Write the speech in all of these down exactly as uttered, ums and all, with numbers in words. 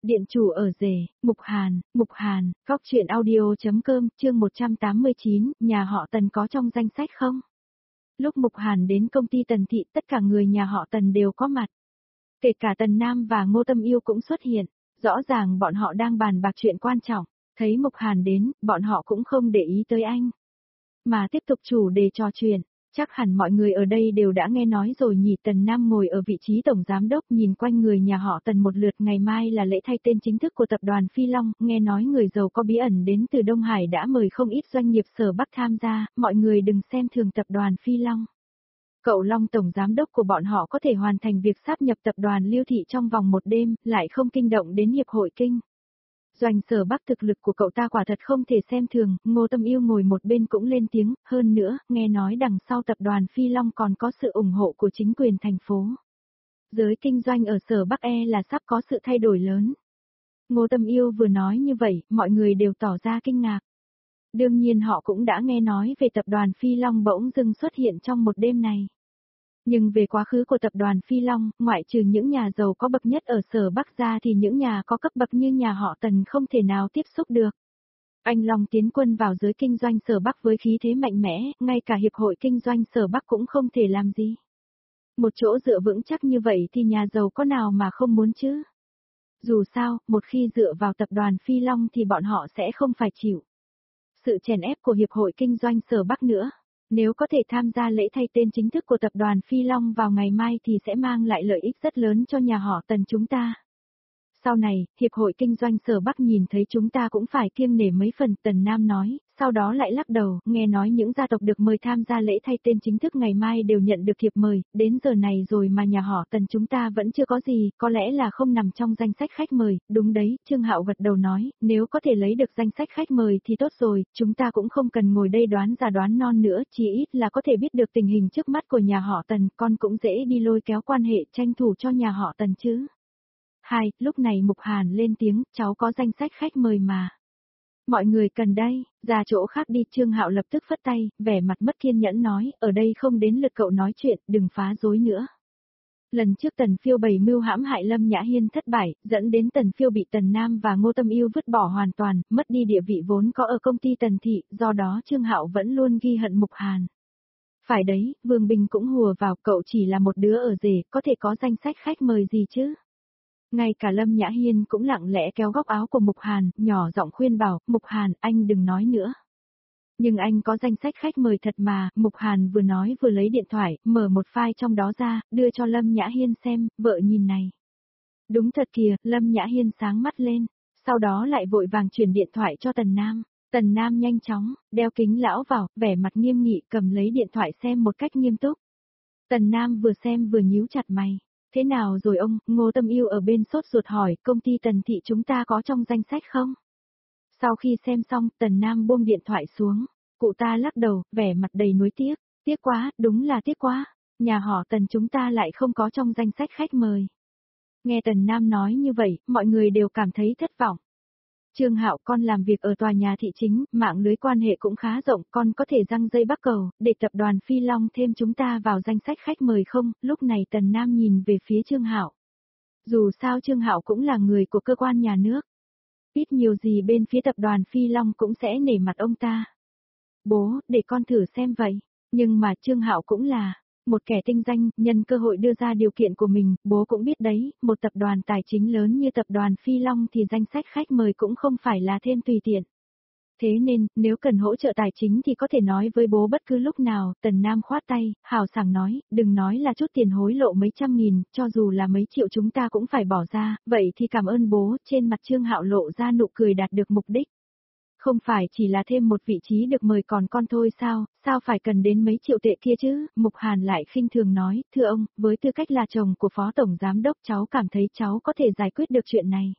Điện chủ ở rể, Mục Hàn, Mục Hàn, góc truyện audio.com, chương một trăm tám mươi chín, nhà họ Tần có trong danh sách không? Lúc Mục Hàn đến công ty Tần Thị, tất cả người nhà họ Tần đều có mặt. Kể cả Tần Nam và Ngô Tâm Yêu cũng xuất hiện, rõ ràng bọn họ đang bàn bạc chuyện quan trọng, thấy Mục Hàn đến, bọn họ cũng không để ý tới anh, mà tiếp tục chủ đề trò chuyện. Chắc hẳn mọi người ở đây đều đã nghe nói rồi nhỉ. Tần Nam ngồi ở vị trí tổng giám đốc nhìn quanh người nhà họ Tần một lượt. Ngày mai là lễ thay tên chính thức của tập đoàn Phi Long, nghe nói người giàu có bí ẩn đến từ Đông Hải đã mời không ít doanh nghiệp sở Bắc tham gia, mọi người đừng xem thường tập đoàn Phi Long. Cậu Long tổng giám đốc của bọn họ có thể hoàn thành việc sáp nhập tập đoàn Liêu Thị trong vòng một đêm, lại không kinh động đến Hiệp hội Kinh doanh sở Bắc, thực lực của cậu ta quả thật không thể xem thường. Ngô Tâm Yêu ngồi một bên cũng lên tiếng, hơn nữa, nghe nói đằng sau tập đoàn Phi Long còn có sự ủng hộ của chính quyền thành phố. Giới kinh doanh ở sở Bắc e là sắp có sự thay đổi lớn. Ngô Tâm Yêu vừa nói như vậy, mọi người đều tỏ ra kinh ngạc. Đương nhiên họ cũng đã nghe nói về tập đoàn Phi Long bỗng dưng xuất hiện trong một đêm này. Nhưng về quá khứ của tập đoàn Phi Long, ngoại trừ những nhà giàu có bậc nhất ở sở Bắc ra thì những nhà có cấp bậc như nhà họ Tần không thể nào tiếp xúc được. Anh Long tiến quân vào giới kinh doanh sở Bắc với khí thế mạnh mẽ, ngay cả hiệp hội kinh doanh sở Bắc cũng không thể làm gì. Một chỗ dựa vững chắc như vậy thì nhà giàu có nào mà không muốn chứ? Dù sao, một khi dựa vào tập đoàn Phi Long thì bọn họ sẽ không phải chịu sự chèn ép của hiệp hội kinh doanh sở Bắc nữa. Nếu có thể tham gia lễ thay tên chính thức của tập đoàn Phi Long vào ngày mai thì sẽ mang lại lợi ích rất lớn cho nhà họ Tần chúng ta. Sau này, Hiệp hội Kinh doanh sở Bắc nhìn thấy chúng ta cũng phải kiêng nể mấy phần, Tần Nam nói, sau đó lại lắc đầu, nghe nói những gia tộc được mời tham gia lễ thay tên chính thức ngày mai đều nhận được thiệp mời, đến giờ này rồi mà nhà họ Tần chúng ta vẫn chưa có gì, có lẽ là không nằm trong danh sách khách mời. Đúng đấy, Trương Hạo gật đầu nói, nếu có thể lấy được danh sách khách mời thì tốt rồi, chúng ta cũng không cần ngồi đây đoán già đoán non nữa, chỉ ít là có thể biết được tình hình trước mắt của nhà họ Tần, con cũng dễ đi lôi kéo quan hệ tranh thủ cho nhà họ Tần chứ. Hai, lúc này Mục Hàn lên tiếng, cháu có danh sách khách mời mà. Mọi người cần đây, ra chỗ khác đi. Trương Hạo lập tức phất tay, vẻ mặt mất kiên nhẫn nói, ở đây không đến lượt cậu nói chuyện, đừng phá rối nữa. Lần trước Tần Phiêu bày mưu hãm hại Lâm Nhã Hiên thất bại, dẫn đến Tần Phiêu bị Tần Nam và Ngô Tâm Yêu vứt bỏ hoàn toàn, mất đi địa vị vốn có ở công ty Tần Thị, do đó Trương Hạo vẫn luôn ghi hận Mục Hàn. Phải đấy, Vương Bình cũng hùa vào, cậu chỉ là một đứa ở rể, có thể có danh sách khách mời gì chứ? Ngay cả Lâm Nhã Hiên cũng lặng lẽ kéo góc áo của Mục Hàn, nhỏ giọng khuyên bảo, Mục Hàn, anh đừng nói nữa. Nhưng anh có danh sách khách mời thật mà. Mục Hàn vừa nói vừa lấy điện thoại, mở một file trong đó ra, đưa cho Lâm Nhã Hiên xem, vợ nhìn này. Đúng thật kìa, Lâm Nhã Hiên sáng mắt lên, sau đó lại vội vàng chuyển điện thoại cho Tần Nam. Tần Nam nhanh chóng, đeo kính lão vào, vẻ mặt nghiêm nghị cầm lấy điện thoại xem một cách nghiêm túc. Tần Nam vừa xem vừa nhíu chặt mày. Thế nào rồi ông? Ngô Tâm Yêu ở bên sốt ruột hỏi, công ty Tần Thị chúng ta có trong danh sách không? Sau khi xem xong, Tần Nam buông điện thoại xuống, cụ ta lắc đầu, vẻ mặt đầy nuối tiếc, tiếc quá, đúng là tiếc quá, nhà họ Tần chúng ta lại không có trong danh sách khách mời. Nghe Tần Nam nói như vậy, mọi người đều cảm thấy thất vọng. Trương Hạo, con làm việc ở tòa nhà thị chính, mạng lưới quan hệ cũng khá rộng, con có thể răng dây bắc cầu, để tập đoàn Phi Long thêm chúng ta vào danh sách khách mời không? Lúc này Tần Nam nhìn về phía Trương Hạo. Dù sao Trương Hạo cũng là người của cơ quan nhà nước. Ít nhiều gì bên phía tập đoàn Phi Long cũng sẽ nể mặt ông ta. Bố, để con thử xem vậy. Nhưng mà Trương Hạo cũng là một kẻ tinh danh, nhân cơ hội đưa ra điều kiện của mình, bố cũng biết đấy, một tập đoàn tài chính lớn như tập đoàn Phi Long thì danh sách khách mời cũng không phải là thêm tùy tiện. Thế nên, nếu cần hỗ trợ tài chính thì có thể nói với bố bất cứ lúc nào. Tần Nam khoát tay, hào sảng nói, đừng nói là chút tiền hối lộ mấy trăm nghìn, cho dù là mấy triệu chúng ta cũng phải bỏ ra, vậy thì cảm ơn bố. Trên mặt Trương Hạo lộ ra nụ cười đạt được mục đích. Không phải chỉ là thêm một vị trí được mời còn con thôi sao, sao phải cần đến mấy triệu tệ kia chứ? Mục Hàn lại khinh thường nói, thưa ông, với tư cách là chồng của phó tổng giám đốc cháu cảm thấy cháu có thể giải quyết được chuyện này.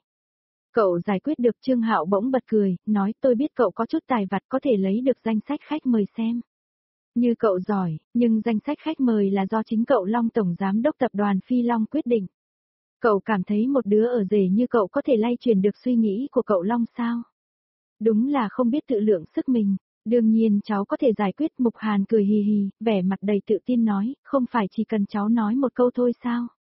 Cậu giải quyết được? Trương Hạo bỗng bật cười, nói tôi biết cậu có chút tài vặt có thể lấy được danh sách khách mời xem. Như cậu giỏi, nhưng danh sách khách mời là do chính cậu Long tổng giám đốc tập đoàn Phi Long quyết định. Cậu cảm thấy một đứa ở rể như cậu có thể lay truyền được suy nghĩ của cậu Long sao? Đúng là không biết tự lượng sức mình. Đương nhiên cháu có thể giải quyết. Mục Hàn cười hì hì, vẻ mặt đầy tự tin nói, không phải chỉ cần cháu nói một câu thôi sao?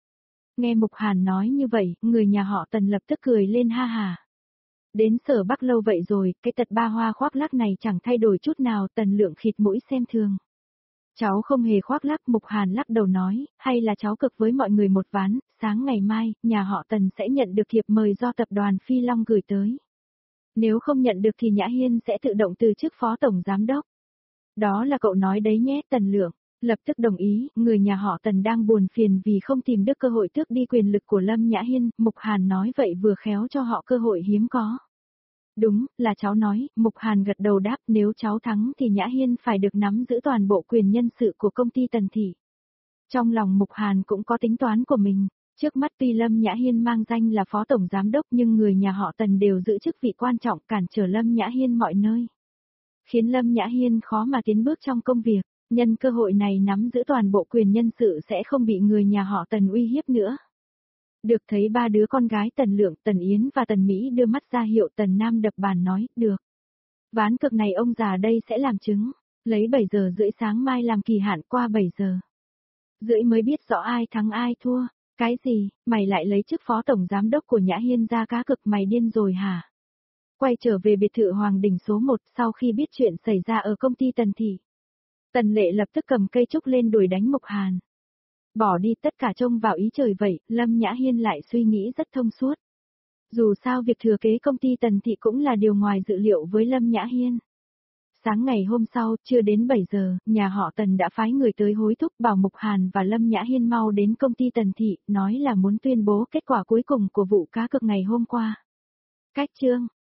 Nghe Mục Hàn nói như vậy, người nhà họ Tần lập tức cười lên ha hà. Đến Sở Bắc lâu vậy rồi, cái tật ba hoa khoác lác này chẳng thay đổi chút nào, Tần Lượng khịt mũi xem thường. Cháu không hề khoác lác, Mục Hàn lắc đầu nói, hay là cháu cực với mọi người một ván, sáng ngày mai, nhà họ Tần sẽ nhận được thiệp mời do tập đoàn Phi Long gửi tới. Nếu không nhận được thì Nhã Hiên sẽ tự động từ chức phó tổng giám đốc. Đó là cậu nói đấy nhé, Tần Lượng. Lập tức đồng ý, người nhà họ Tần đang buồn phiền vì không tìm được cơ hội tước đi quyền lực của Lâm Nhã Hiên, Mục Hàn nói vậy vừa khéo cho họ cơ hội hiếm có. Đúng, là cháu nói, Mục Hàn gật đầu đáp, nếu cháu thắng thì Nhã Hiên phải được nắm giữ toàn bộ quyền nhân sự của công ty Tần Thị. Trong lòng Mục Hàn cũng có tính toán của mình, trước mắt tuy Lâm Nhã Hiên mang danh là phó tổng giám đốc nhưng người nhà họ Tần đều giữ chức vị quan trọng cản trở Lâm Nhã Hiên mọi nơi. Khiến Lâm Nhã Hiên khó mà tiến bước trong công việc, nhân cơ hội này nắm giữ toàn bộ quyền nhân sự sẽ không bị người nhà họ Tần uy hiếp nữa. Được thấy ba đứa con gái Tần Lượng, Tần Yến và Tần Mỹ đưa mắt ra hiệu, Tần Nam đập bàn nói, được. Ván cực này ông già đây sẽ làm chứng, lấy bảy giờ rưỡi sáng mai làm kỳ hạn, qua bảy giờ rưỡi mới biết rõ ai thắng ai thua. Cái gì, mày lại lấy chức phó tổng giám đốc của Nhã Hiên ra cá cực, mày điên rồi hả? Quay trở về biệt thự Hoàng Đình số một sau khi biết chuyện xảy ra ở công ty Tần Thị. Tần Lệ lập tức cầm cây trúc lên đuổi đánh Mục Hàn. Bỏ đi tất cả trông vào ý trời vậy, Lâm Nhã Hiên lại suy nghĩ rất thông suốt. Dù sao việc thừa kế công ty Tần Thị cũng là điều ngoài dự liệu với Lâm Nhã Hiên. Sáng ngày hôm sau, chưa đến bảy giờ, nhà họ Tần đã phái người tới hối thúc bảo Mục Hàn và Lâm Nhã Hiên mau đến công ty Tần Thị, nói là muốn tuyên bố kết quả cuối cùng của vụ cá cược ngày hôm qua. Cách chương